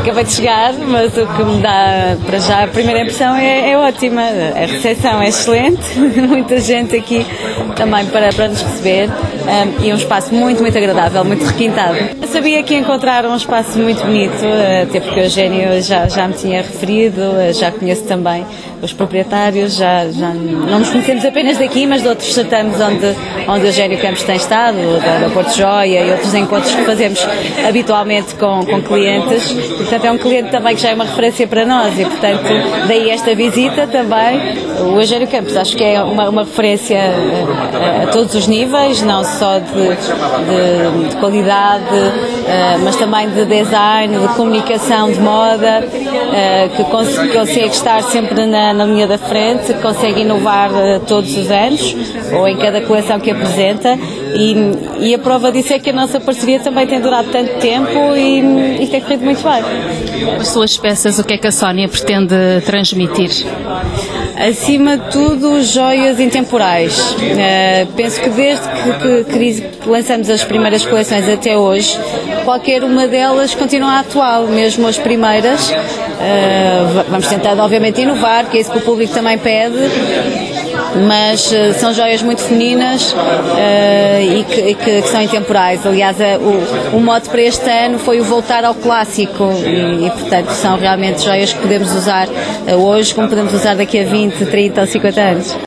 acabei de chegar, mas o que me dá para já a primeira impressão é ótima. A recepção é excelente, muita gente aqui também para nos receber, e um espaço muito agradável, muito requintado. Eu sabia que ia encontrar um espaço muito bonito, até porque o Eugénio já me tinha referido, já conheço também os proprietários, não nos conhecemos apenas daqui, mas de outros certames onde o Eugénio Campos tem estado, da Porto Joia e outros encontros que fazemos habitualmente com clientes. Portanto, é um cliente também que já é uma referência para nós e, portanto, daí esta visita também. O Eugénio Campos acho que é uma referência a todos os níveis, não só de qualidade, mas também de design, de comunicação, de moda, que consegue estar sempre na linha da frente, consegue inovar todos os anos, ou em cada coleção que apresenta, e a prova disso é que a nossa parceria também tem durado tanto tempo e tem corrido muito bem. As suas peças, o que é que a Sónia pretende transmitir? Acima de tudo, joias intemporais. Penso que desde que lançamos as primeiras coleções até hoje, qualquer uma delas continua atual, mesmo as primeiras. Vamos tentar, obviamente, inovar, que é isso que o público também pede, mas são joias muito femininas e que são intemporais. Aliás, o mote para este ano foi o voltar ao clássico e, portanto, são realmente joias que podemos usar hoje como podemos usar daqui a 20, 30 ou 50 anos.